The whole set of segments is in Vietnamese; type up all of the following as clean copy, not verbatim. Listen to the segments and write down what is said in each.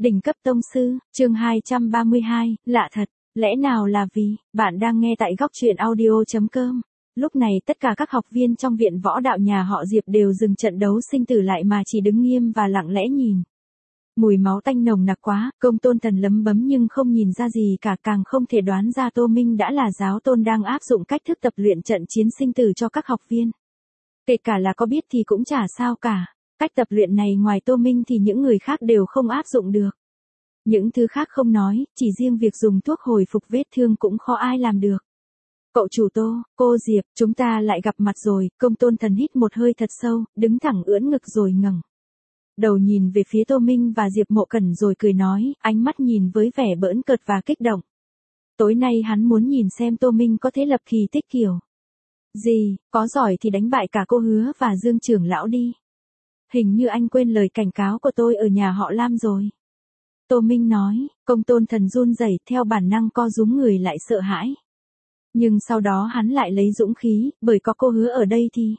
Đỉnh cấp tông sư, chương 232, lạ thật, lẽ nào là vì, bạn đang nghe tại góc truyện audio.com. Lúc này tất cả các học viên trong viện võ đạo nhà họ Diệp đều dừng trận đấu sinh tử lại mà chỉ đứng nghiêm và lặng lẽ nhìn. Mùi máu tanh nồng nặc quá, Công Tôn Thần lấm bấm nhưng không nhìn ra gì cả, càng không thể đoán ra Tô Minh đã là giáo tôn đang áp dụng cách thức tập luyện trận chiến sinh tử cho các học viên. Kể cả là có biết thì cũng chả sao cả. Cách tập luyện này ngoài Tô Minh thì những người khác đều không áp dụng được. Những thứ khác không nói, chỉ riêng việc dùng thuốc hồi phục vết thương cũng khó ai làm được. Cậu chủ Tô, cô Diệp, chúng ta lại gặp mặt rồi. Công Tôn Thần hít một hơi thật sâu, đứng thẳng ưỡn ngực rồi ngẩng đầu nhìn về phía Tô Minh và Diệp Mộ Cẩn rồi cười nói, ánh mắt nhìn với vẻ bỡn cợt và kích động. Tối nay hắn muốn nhìn xem Tô Minh có thể lập kỳ tích kiểu gì, có giỏi thì đánh bại cả cô Hứa và Dương trưởng lão đi. Hình như anh quên lời cảnh cáo của tôi ở nhà họ Lam rồi. Tô Minh nói. Công Tôn Thần run rẩy, theo bản năng co rúm người lại sợ hãi. Nhưng sau đó hắn lại lấy dũng khí, bởi có cô Hứa ở đây thì...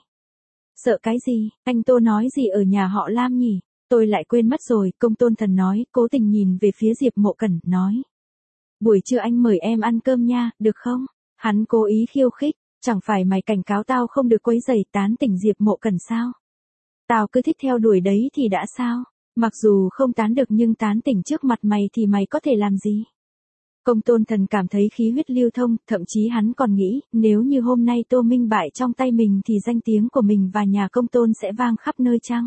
Sợ cái gì, anh Tô nói gì ở nhà họ Lam nhỉ? Tôi lại quên mất rồi, Công Tôn Thần nói, cố tình nhìn về phía Diệp Mộ Cẩn, nói. Buổi trưa anh mời em ăn cơm nha, được không? Hắn cố ý khiêu khích, chẳng phải mày cảnh cáo tao không được quấy rầy tán tỉnh Diệp Mộ Cẩn sao? Tao cứ thích theo đuổi đấy thì đã sao? Mặc dù không tán được nhưng tán tỉnh trước mặt mày thì mày có thể làm gì? Công Tôn Thần cảm thấy khí huyết lưu thông, thậm chí hắn còn nghĩ, nếu như hôm nay Tô Minh bại trong tay mình thì danh tiếng của mình và nhà Công Tôn sẽ vang khắp nơi chăng?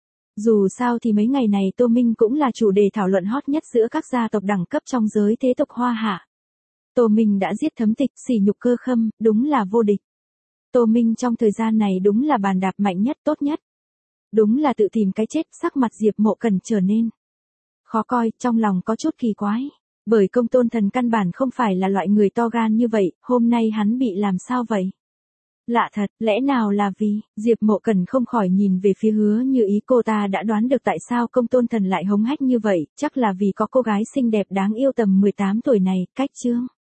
Dù sao thì mấy ngày này Tô Minh cũng là chủ đề thảo luận hot nhất giữa các gia tộc đẳng cấp trong giới thế tộc Hoa Hạ. Tô Minh đã giết Thấm Tịch, sỉ nhục Cơ Khâm, đúng là vô địch. Tô Minh trong thời gian này đúng là bàn đạp mạnh nhất, tốt nhất. Đúng là tự tìm cái chết. Sắc mặt Diệp Mộ Cẩn trở nên khó coi, trong lòng có chút kỳ quái. Bởi Công Tôn Thần căn bản không phải là loại người to gan như vậy, hôm nay hắn bị làm sao vậy? Lạ thật, lẽ nào là vì, Diệp Mộ Cẩn không khỏi nhìn về phía Hứa Như Ý, cô ta đã đoán được tại sao Công Tôn Thần lại hống hách như vậy, chắc là vì có cô gái xinh đẹp đáng yêu tầm 18 tuổi này, cách chương.